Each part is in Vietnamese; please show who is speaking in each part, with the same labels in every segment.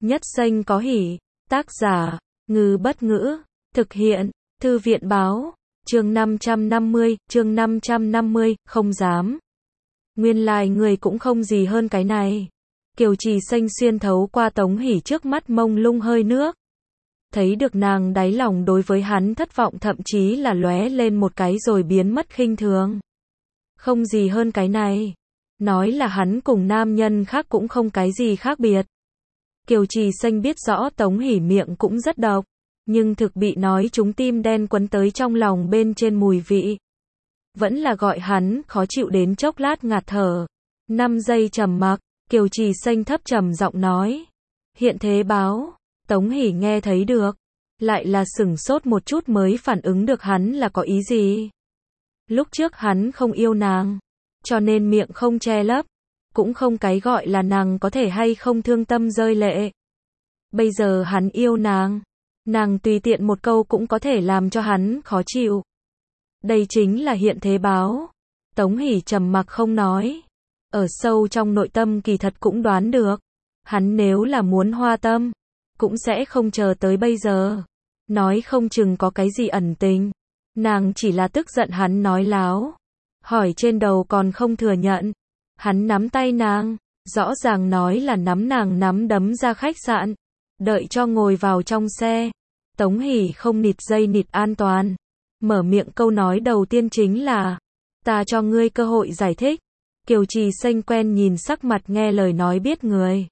Speaker 1: Nhất danh có hỷ. Tác giả, Ngư Bất Ngữ. Thực hiện, Thư viện Báo. Chương 550, không dám. Nguyên lai người cũng không gì hơn cái này. Kiều Trì Xanh xuyên thấu qua Tống Hỷ trước mắt mông lung hơi nước. Thấy được nàng đáy lòng đối với hắn thất vọng, thậm chí là lóe lên một cái rồi biến mất khinh thường. Không gì hơn cái này. Nói là hắn cùng nam nhân khác cũng không cái gì khác biệt. Kiều Trì Xanh biết rõ Tống Hỷ miệng cũng rất độc, nhưng thực bị nói trúng tim đen quấn tới trong lòng bên trên mùi vị. Vẫn là gọi hắn khó chịu đến chốc lát ngạt thở. 5 giây trầm mặc, Kiều Trì Xanh thấp trầm giọng nói. Hiện thế báo. Tống Hỷ nghe thấy được, lại là sửng sốt một chút mới phản ứng được hắn là có ý gì. Lúc trước hắn không yêu nàng, cho nên miệng không che lấp, cũng không cái gọi là nàng có thể hay không thương tâm rơi lệ. Bây giờ hắn yêu nàng, nàng tùy tiện một câu cũng có thể làm cho hắn khó chịu. Đây chính là hiện thế báo. Tống Hỷ trầm mặc không nói. Ở sâu trong nội tâm kỳ thật cũng đoán được, hắn nếu là muốn hoa tâm, cũng sẽ không chờ tới bây giờ. Nói không chừng có cái gì ẩn tình. Nàng chỉ là tức giận hắn nói láo. Hỏi trên đầu còn không thừa nhận. Hắn nắm tay nàng, rõ ràng nói là nắm nàng nắm đấm ra khách sạn. Đợi cho ngồi vào trong xe. Tống Hỷ không nịt dây nịt an toàn. Mở miệng câu nói đầu tiên chính là, ta cho ngươi cơ hội giải thích. Kiều Trì Xanh quen nhìn sắc mặt nghe lời nói biết người.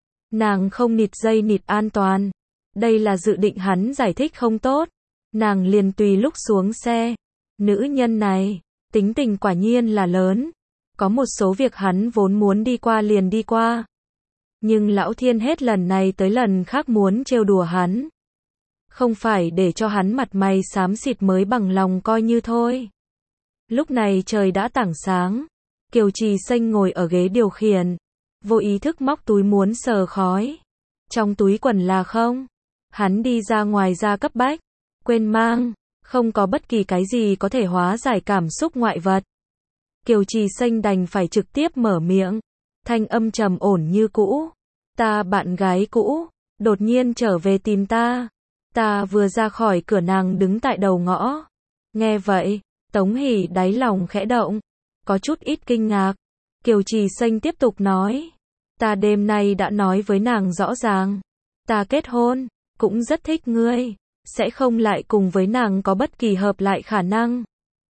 Speaker 1: Nàng không nịt dây nịt an toàn. Đây là dự định hắn giải thích không tốt. Nàng liền tùy lúc xuống xe. Nữ nhân này, tính tình quả nhiên là lớn. Có một số việc hắn vốn muốn đi qua liền đi qua. Nhưng lão thiên hết lần này tới lần khác muốn trêu đùa hắn. Không phải để cho hắn mặt mày xám xịt mới bằng lòng coi như thôi. Lúc này trời đã tảng sáng. Kiều Trì Xanh ngồi ở ghế điều khiển. Vô ý thức móc túi muốn sờ khói. Trong túi quần là không. Hắn đi ra ngoài ra cấp bách. Quên mang. Không có bất kỳ cái gì có thể hóa giải cảm xúc ngoại vật. Kiều Trì Xanh đành phải trực tiếp mở miệng. Thanh âm trầm ổn như cũ. Ta bạn gái cũ, đột nhiên trở về tìm ta. Ta vừa ra khỏi cửa nàng đứng tại đầu ngõ. Nghe vậy, Tống Hỷ đáy lòng khẽ động. Có chút ít kinh ngạc. Kiều Trì Xanh tiếp tục nói. Ta đêm nay đã nói với nàng rõ ràng. Ta kết hôn, cũng rất thích ngươi. Sẽ không lại cùng với nàng có bất kỳ hợp lại khả năng.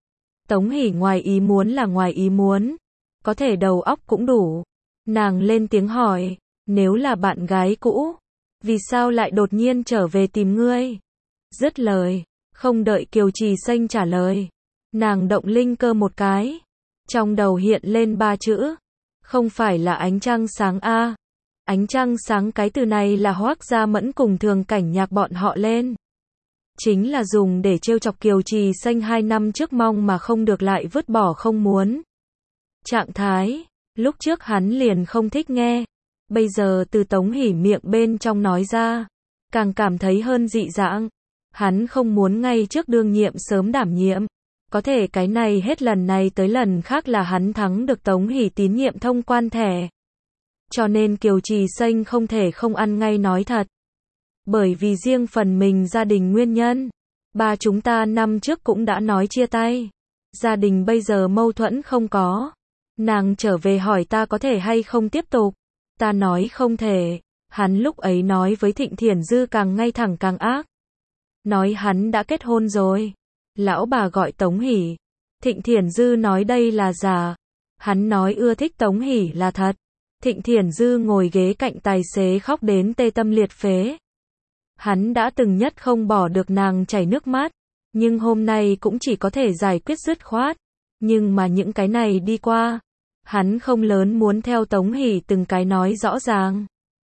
Speaker 1: Tống Hỷ ngoài ý muốn là ngoài ý muốn. Có thể đầu óc cũng đủ. Nàng lên tiếng hỏi. Nếu là bạn gái cũ, vì sao lại đột nhiên trở về tìm ngươi? Dứt lời, không đợi Kiều Trì Xanh trả lời. Nàng động linh cơ một cái. Trong đầu hiện lên 3 chữ. Không phải là ánh trăng sáng a. Ánh trăng sáng cái từ này là Hoác Gia Mẫn cùng Thường Cảnh Nhạc bọn họ lên. Chính là dùng để trêu chọc Kiều Trì Xanh 2 năm trước mong mà không được lại vứt bỏ không muốn. Trạng thái, lúc trước hắn liền không thích nghe. Bây giờ từ Tống Hỷ miệng bên trong nói ra, càng cảm thấy hơn dị dạng. Hắn không muốn ngay trước đương nhiệm sớm đảm nhiệm. Có thể cái này hết lần này tới lần khác là hắn thắng được Tống Hỷ tín nhiệm thông quan thẻ. Cho nên Kiều Trì Xanh không thể không ăn ngay nói thật. Bởi vì riêng phần mình gia đình nguyên nhân. Ba chúng ta năm trước cũng đã nói chia tay. Gia đình bây giờ mâu thuẫn không có. Nàng trở về hỏi ta có thể hay không tiếp tục. Ta nói không thể. Hắn lúc ấy nói với Thịnh Thiển Dư càng ngay thẳng càng ác. Nói hắn đã kết hôn rồi. Lão bà gọi Tống Hỷ. Thịnh Thiển Dư nói đây là giả. Hắn nói ưa thích Tống Hỷ là thật. Thịnh Thiển Dư ngồi ghế cạnh tài xế khóc đến tê tâm liệt phế. Hắn đã từng nhất không bỏ được nàng chảy nước mắt. Nhưng hôm nay cũng chỉ có thể giải quyết dứt khoát. Nhưng mà những cái này đi qua. Hắn không lớn muốn theo Tống Hỷ từng cái nói rõ ràng.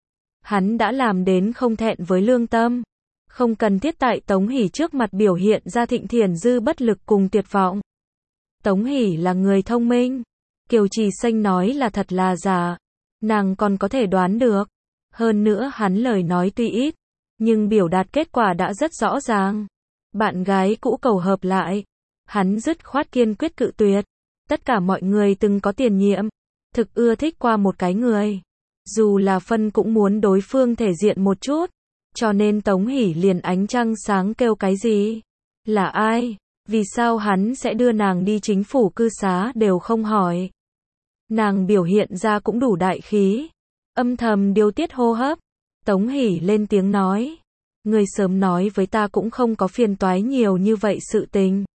Speaker 1: Hắn đã làm đến không thẹn với lương tâm. Không cần thiết tại Tống Hỷ trước mặt biểu hiện ra Thịnh Thiển Dư bất lực cùng tuyệt vọng. Tống Hỷ là người thông minh. Kiều Trì Xanh nói là thật là giả. Nàng còn có thể đoán được. Hơn nữa hắn lời nói tuy ít, nhưng biểu đạt kết quả đã rất rõ ràng. Bạn gái cũ cầu hợp lại. Hắn dứt khoát kiên quyết cự tuyệt. Tất cả mọi người từng có tiền nhiệm. Thực ưa thích qua một cái người. Dù là phân cũng muốn đối phương thể diện một chút. Cho nên Tống Hỷ liền ánh trăng sáng kêu cái gì? Là ai? Vì sao hắn sẽ đưa nàng đi chính phủ cư xá đều không hỏi? Nàng biểu hiện ra cũng đủ đại khí. Âm thầm điều tiết hô hấp. Tống Hỷ lên tiếng nói. Ngươi sớm nói với ta cũng không có phiền toái nhiều như vậy sự tình.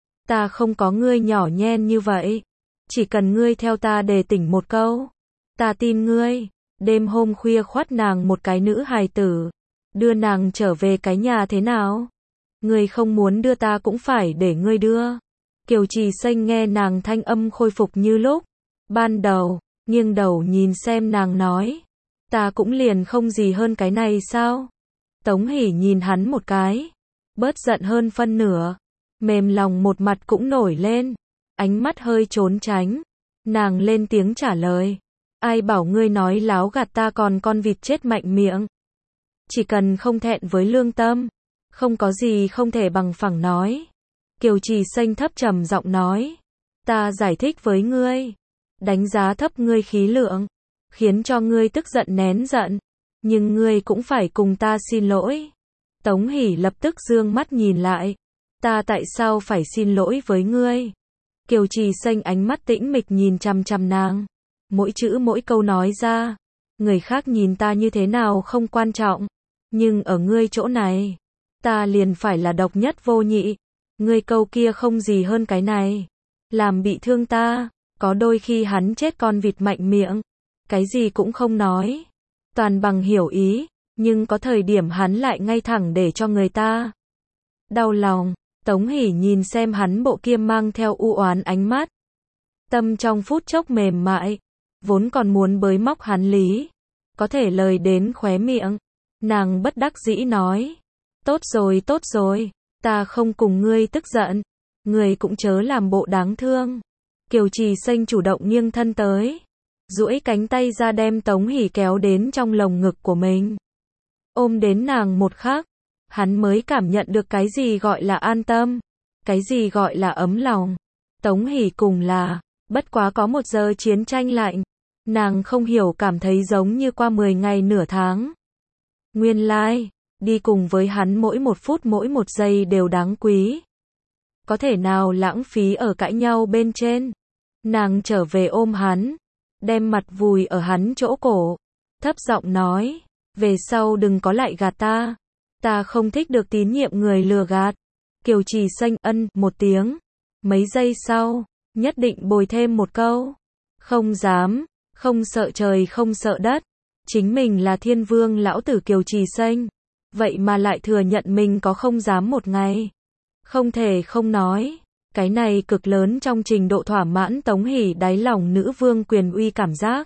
Speaker 1: Ta không có ngươi nhỏ nhen như vậy. Chỉ cần ngươi theo ta đề tỉnh một câu. Ta tin ngươi. Đêm hôm khuya khoắt nàng một cái nữ hài tử. Đưa nàng trở về cái nhà thế nào? Ngươi không muốn đưa ta cũng phải để ngươi đưa. Kiều Trì Xanh nghe nàng thanh âm khôi phục như lúc ban đầu, nghiêng đầu nhìn xem nàng nói. Ta cũng liền không gì hơn cái này sao? Tống Hỷ nhìn hắn một cái. Bớt giận hơn phân nửa. Mềm lòng một mặt cũng nổi lên. Ánh mắt hơi trốn tránh. Nàng lên tiếng trả lời. Ai bảo ngươi nói láo gạt ta còn con vịt chết mạnh miệng. Chỉ cần không thẹn với lương tâm. Không có gì không thể bằng phẳng nói. Kiều Trì Xanh thấp trầm giọng nói. Ta giải thích với ngươi. Đánh giá thấp ngươi khí lượng. Khiến cho ngươi tức giận nén giận. Nhưng ngươi cũng phải cùng ta xin lỗi. Tống Hỷ lập tức dương mắt nhìn lại. Ta tại sao phải xin lỗi với ngươi? Kiều Trì Xanh ánh mắt tĩnh mịch nhìn chằm chằm nàng. Mỗi chữ mỗi câu nói ra. Người khác nhìn ta như thế nào không quan trọng. Nhưng ở ngươi chỗ này. Ta liền phải là độc nhất vô nhị. Ngươi câu kia không gì hơn cái này. Làm bị thương ta. Có đôi khi hắn chết con vịt mạnh miệng. Cái gì cũng không nói. Toàn bằng hiểu ý. Nhưng có thời điểm hắn lại ngay thẳng để cho người ta đau lòng. Tống Hỷ nhìn xem hắn bộ kia mang theo u oán ánh mắt. Tâm trong phút chốc mềm mại. Vốn còn muốn bới móc hắn lý. Có thể lời đến khóe miệng. Nàng bất đắc dĩ nói. Tốt rồi. Ta không cùng ngươi tức giận. Ngươi cũng chớ làm bộ đáng thương. Kiều Trì Xanh chủ động nghiêng thân tới. Duỗi cánh tay ra đem Tống Hỷ kéo đến trong lồng ngực của mình. Ôm đến nàng một khắc. Hắn mới cảm nhận được cái gì gọi là an tâm. Cái gì gọi là ấm lòng. Tống Hỷ cùng là. Bất quá có 1 giờ chiến tranh lạnh. Nàng không hiểu cảm thấy giống như qua 10 ngày nửa tháng. Nguyên lai. Đi cùng với hắn mỗi 1 phút mỗi 1 giây đều đáng quý. Có thể nào lãng phí ở cãi nhau bên trên. Nàng trở về ôm hắn. Đem mặt vùi ở hắn chỗ cổ. Thấp giọng nói. Về sau đừng có lại gạt ta. Ta không thích được tín nhiệm người lừa gạt. Kiều Trì Xanh ân một tiếng. Mấy giây sau. Nhất định bồi thêm một câu. Không dám. Không sợ trời không sợ đất. Chính mình là thiên vương lão tử Kiều Trì Xanh. Vậy mà lại thừa nhận mình có không dám một ngày. Không thể không nói. Cái này cực lớn trong trình độ thỏa mãn Tống Hỷ đáy lòng nữ vương quyền uy cảm giác.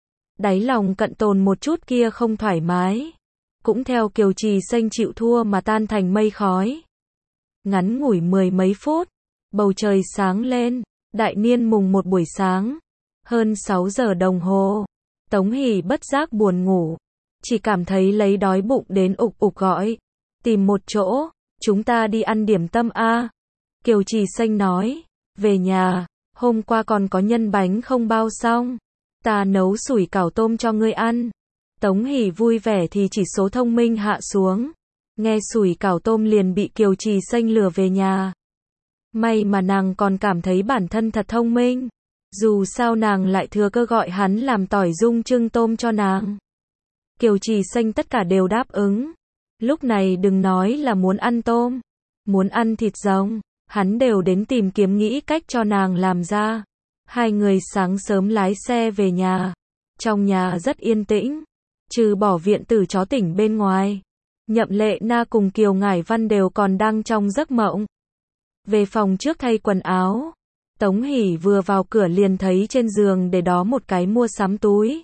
Speaker 1: Đáy lòng cận tồn một chút kia không thoải mái. Cũng theo Kiều Trì Xanh chịu thua mà tan thành mây khói. Ngắn ngủi 10 mấy phút. Bầu trời sáng lên. Đại niên mùng 1 buổi sáng. Hơn 6 giờ đồng hồ. Tống Hỷ bất giác buồn ngủ. Chỉ cảm thấy lấy đói bụng đến ục ục gọi. Tìm một chỗ. Chúng ta đi ăn điểm tâm a. Kiều Trì Xanh nói. Về nhà. Hôm qua còn có nhân bánh không bao xong. Ta nấu sủi cảo tôm cho ngươi ăn. Tống Hỷ vui vẻ thì chỉ số thông minh hạ xuống. Nghe sủi cảo tôm liền bị Kiều Trì Xanh lừa về nhà. May mà nàng còn cảm thấy bản thân thật thông minh. Dù sao nàng lại thừa cơ gọi hắn làm tỏi dung trưng tôm cho nàng. Kiều Trì Xanh tất cả đều đáp ứng. Lúc này đừng nói là muốn ăn tôm. Muốn ăn thịt rồng. Hắn đều đến tìm kiếm nghĩ cách cho nàng làm ra. Hai người sáng sớm lái xe về nhà. Trong nhà rất yên tĩnh. Trừ bỏ viện tử chó tỉnh bên ngoài. Nhậm Lệ Na cùng Kiều Ngải Văn đều còn đang trong giấc mộng. Về phòng trước thay quần áo. Tống Hỷ vừa vào cửa liền thấy trên giường để đó một cái mua sắm túi.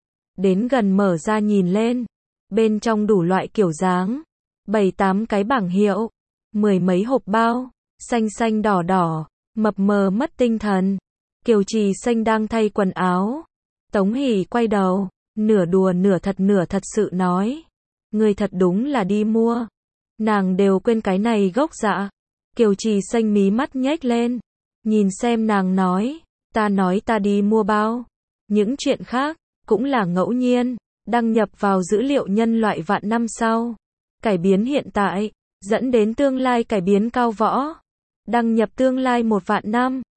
Speaker 1: Đến gần mở ra nhìn lên. Bên trong đủ loại kiểu dáng. 7-8 cái bảng hiệu. 10 mấy hộp bao. Xanh xanh đỏ đỏ. Mập mờ mất tinh thần. Kiều Trì Xanh đang thay quần áo. Tống Hỷ quay đầu. Nửa đùa nửa thật sự nói. Người thật đúng là đi mua. Nàng đều quên cái này gốc dạ. Kiều Trì Xanh mí mắt nhếch lên. Nhìn xem nàng nói. Ta nói ta đi mua bao. Những chuyện khác. cũng là ngẫu nhiên, đăng nhập vào dữ liệu nhân loại vạn năm sau. Cải biến hiện tại, dẫn đến tương lai cải biến cao võ. Đăng nhập tương lai 1 vạn năm.